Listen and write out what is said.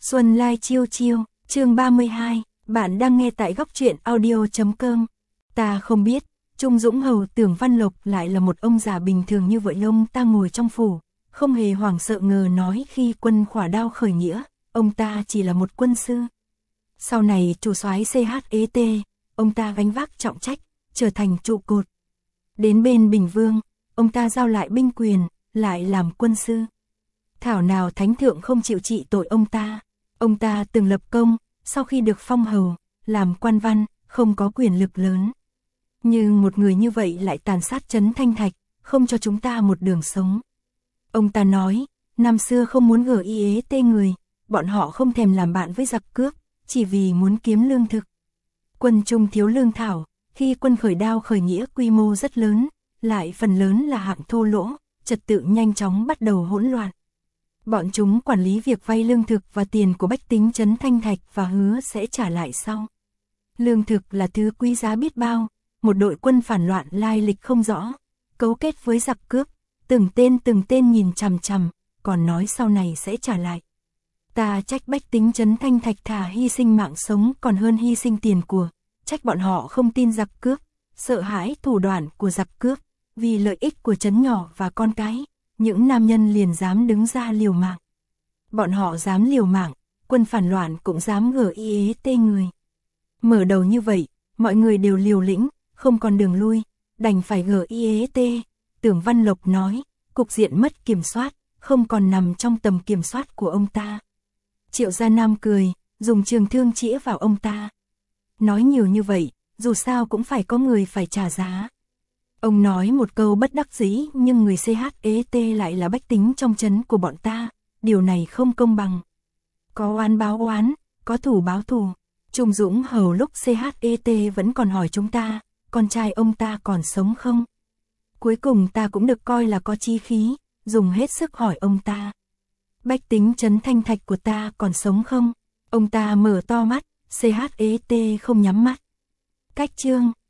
Xuân Lai chiêu chiêu, chương 32, bạn đang nghe tại góc truyện audio.com. Ta không biết, Trung Dũng Hầu tưởng Văn Lộc lại là một ông già bình thường như vậy. Ông ta ngồi trong phủ, không hề hoảng sợ ngờ nói khi quân khỏa đao khởi nghĩa, ông ta chỉ là một quân sư. Sau này chủ soái CHET, ông ta gánh vác trọng trách, trở thành trụ cột. Đến bên Bình Vương, ông ta giao lại binh quyền, lại làm quân sư. Thảo nào thánh thượng không chịu trị tội ông ta. Ông ta từng lập công, sau khi được phong hầu, làm quan văn, không có quyền lực lớn. Nhưng một người như vậy lại tàn sát trấn Thanh Thạch, không cho chúng ta một đường sống. Ông ta nói, năm xưa không muốn GIET người, bọn họ không thèm làm bạn với giặc cướp, chỉ vì muốn kiếm lương thực. Quân Trung thiếu lương thảo, khi quân khởi đao khởi nghĩa quy mô rất lớn, lại phần lớn là hạng thô lỗ, trật tự nhanh chóng bắt đầu hỗn loạn. Bọn chúng quản lý việc vay lương thực và tiền của bách tính trấn Thanh Thạch và hứa sẽ trả lại sau. Lương thực là thứ quý giá biết bao, một đội quân phản loạn lai lịch không rõ, cấu kết với giặc cướp, từng tên nhìn chằm chằm, còn nói sau này sẽ trả lại. Ta trách bách tính trấn Thanh Thạch thà hy sinh mạng sống còn hơn hy sinh tiền của, trách bọn họ không tin giặc cướp, sợ hãi thủ đoạn của giặc cướp, vì lợi ích của trấn nhỏ và con cái. Những nam nhân liền dám đứng ra liều mạng. Bọn họ dám liều mạng, quân phản loạn cũng dám GIET người. Mở đầu như vậy, mọi người đều liều lĩnh, không còn đường lui, đành phải GIET. Tưởng Văn Lộc nói, cục diện mất kiểm soát, không còn nằm trong tầm kiểm soát của ông ta. Triệu Gia Nam cười, dùng trường thương chĩa vào ông ta. Nói nhiều như vậy, dù sao cũng phải có người phải trả giá. Ông nói một câu bất đắc dĩ, nhưng người CHET lại là bách tính trong trấn của bọn ta, điều này không công bằng. Có oán báo oán, có thù báo thù. Trung Dũng Hầu lúc CHET vẫn còn hỏi chúng ta, con trai ông ta còn sống không? Cuối cùng ta cũng được coi là có chí khí, dùng hết sức hỏi ông ta. Bách tính trấn Thanh Thạch của ta còn sống không? Ông ta mở to mắt, CHET không nhắm mắt. Cách chương